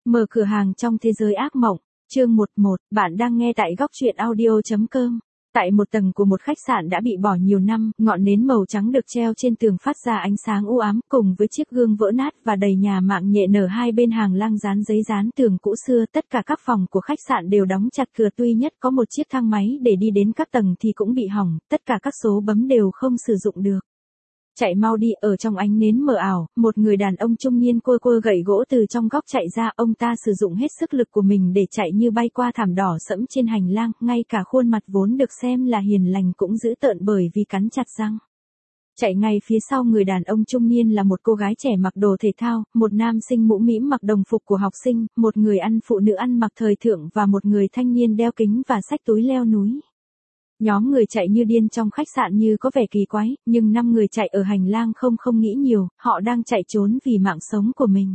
Mở cửa hàng trong thế giới ác mộng, chương 11, bạn đang nghe tại góc truyện audio.com. Tại một tầng của một khách sạn đã bị bỏ nhiều năm, ngọn nến màu trắng được treo trên tường phát ra ánh sáng u ám, cùng với chiếc gương vỡ nát và đầy nhà mạng nhện ở hai bên hàng lang dán giấy dán tường cũ xưa. Tất cả các phòng của khách sạn đều đóng chặt cửa, duy nhất có một chiếc thang máy để đi đến các tầng thì cũng bị hỏng, tất cả các số bấm đều không sử dụng được. Chạy mau đi, ở trong ánh nến mờ ảo, một người đàn ông trung niên quơ quơ gậy gỗ từ trong góc chạy ra. Ông ta sử dụng hết sức lực của mình để chạy như bay qua thảm đỏ sẫm trên hành lang, ngay cả khuôn mặt vốn được xem là hiền lành cũng dữ tợn bởi vì cắn chặt răng. Chạy ngay phía sau người đàn ông trung niên là một cô gái trẻ mặc đồ thể thao, một nam sinh mũ mĩm mặc đồng phục của học sinh, một người ăn phụ nữ ăn mặc thời thượng và một người thanh niên đeo kính và xách túi leo núi. Nhóm người chạy như điên trong khách sạn như có vẻ kỳ quái, nhưng 5 người chạy ở hành lang không nghĩ nhiều, họ đang chạy trốn vì mạng sống của mình.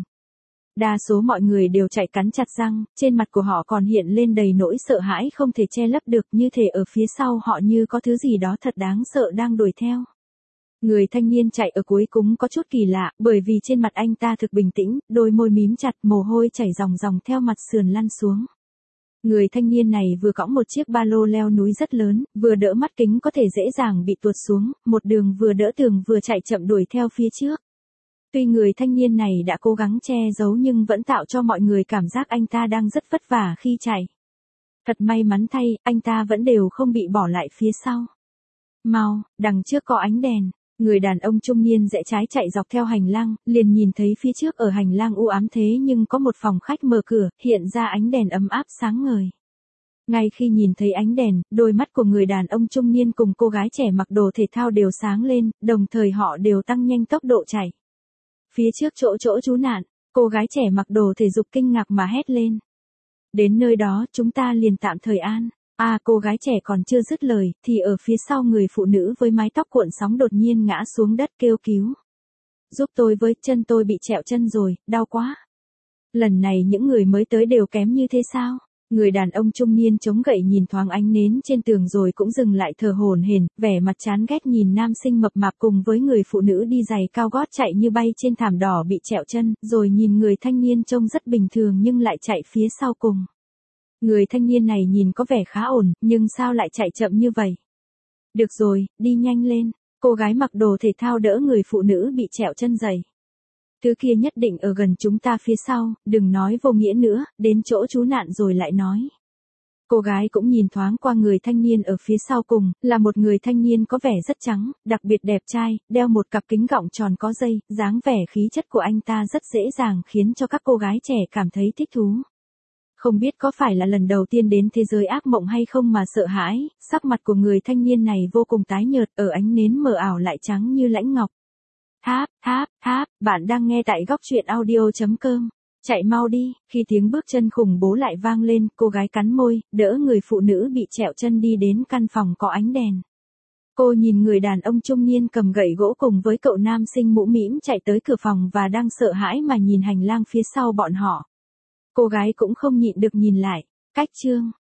Đa số mọi người đều chạy cắn chặt răng, trên mặt của họ còn hiện lên đầy nỗi sợ hãi không thể che lấp được, như thể ở phía sau họ như có thứ gì đó thật đáng sợ đang đuổi theo. Người thanh niên chạy ở cuối cũng có chút kỳ lạ, bởi vì trên mặt anh ta thực bình tĩnh, đôi môi mím chặt, mồ hôi chảy ròng ròng theo mặt sườn lăn xuống. Người thanh niên này vừa cõng một chiếc ba lô leo núi rất lớn, vừa đỡ mắt kính có thể dễ dàng bị tuột xuống, một đường vừa đỡ tường vừa chạy chậm đuổi theo phía trước. Tuy người thanh niên này đã cố gắng che giấu nhưng vẫn tạo cho mọi người cảm giác anh ta đang rất vất vả khi chạy. Thật may mắn thay, anh ta vẫn đều không bị bỏ lại phía sau. Mau, đằng trước có ánh đèn. Người đàn ông trung niên rẽ trái chạy dọc theo hành lang, liền nhìn thấy phía trước ở hành lang u ám thế nhưng có một phòng khách mở cửa, hiện ra ánh đèn ấm áp sáng ngời. Ngay khi nhìn thấy ánh đèn, đôi mắt của người đàn ông trung niên cùng cô gái trẻ mặc đồ thể thao đều sáng lên, đồng thời họ đều tăng nhanh tốc độ chạy. Phía trước chỗ trú nạn, cô gái trẻ mặc đồ thể dục kinh ngạc mà hét lên. Đến nơi đó chúng ta liền tạm thời an. Cô gái trẻ còn chưa dứt lời, thì ở phía sau người phụ nữ với mái tóc cuộn sóng đột nhiên ngã xuống đất kêu cứu. Giúp tôi với, chân tôi bị trẹo chân rồi, đau quá. Lần này những người mới tới đều kém như thế sao? Người đàn ông trung niên chống gậy nhìn thoáng ánh nến trên tường rồi cũng dừng lại thở hổn hển, vẻ mặt chán ghét nhìn nam sinh mập mạp cùng với người phụ nữ đi giày cao gót chạy như bay trên thảm đỏ bị trẹo chân, rồi nhìn người thanh niên trông rất bình thường nhưng lại chạy phía sau cùng. Người thanh niên này nhìn có vẻ khá ổn, nhưng sao lại chạy chậm như vậy? Được rồi, đi nhanh lên. Cô gái mặc đồ thể thao đỡ người phụ nữ bị trẹo chân dày. Thứ kia nhất định ở gần chúng ta phía sau, đừng nói vô nghĩa nữa, đến chỗ trú nạn rồi lại nói. Cô gái cũng nhìn thoáng qua người thanh niên ở phía sau cùng, là một người thanh niên có vẻ rất trắng, đặc biệt đẹp trai, đeo một cặp kính gọng tròn có dây, dáng vẻ khí chất của anh ta rất dễ dàng khiến cho các cô gái trẻ cảm thấy thích thú. Không biết có phải là lần đầu tiên đến thế giới ác mộng hay không mà sợ hãi, sắc mặt của người thanh niên này vô cùng tái nhợt, ở ánh nến mờ ảo lại trắng như lãnh ngọc. Bạn đang nghe tại góc truyện audio.com. Chạy mau đi, khi tiếng bước chân khủng bố lại vang lên, cô gái cắn môi, đỡ người phụ nữ bị trẹo chân đi đến căn phòng có ánh đèn. Cô nhìn người đàn ông trung niên cầm gậy gỗ cùng với cậu nam sinh mũ mĩm chạy tới cửa phòng và đang sợ hãi mà nhìn hành lang phía sau bọn họ. Cô gái cũng không nhịn được nhìn lại. Cách chương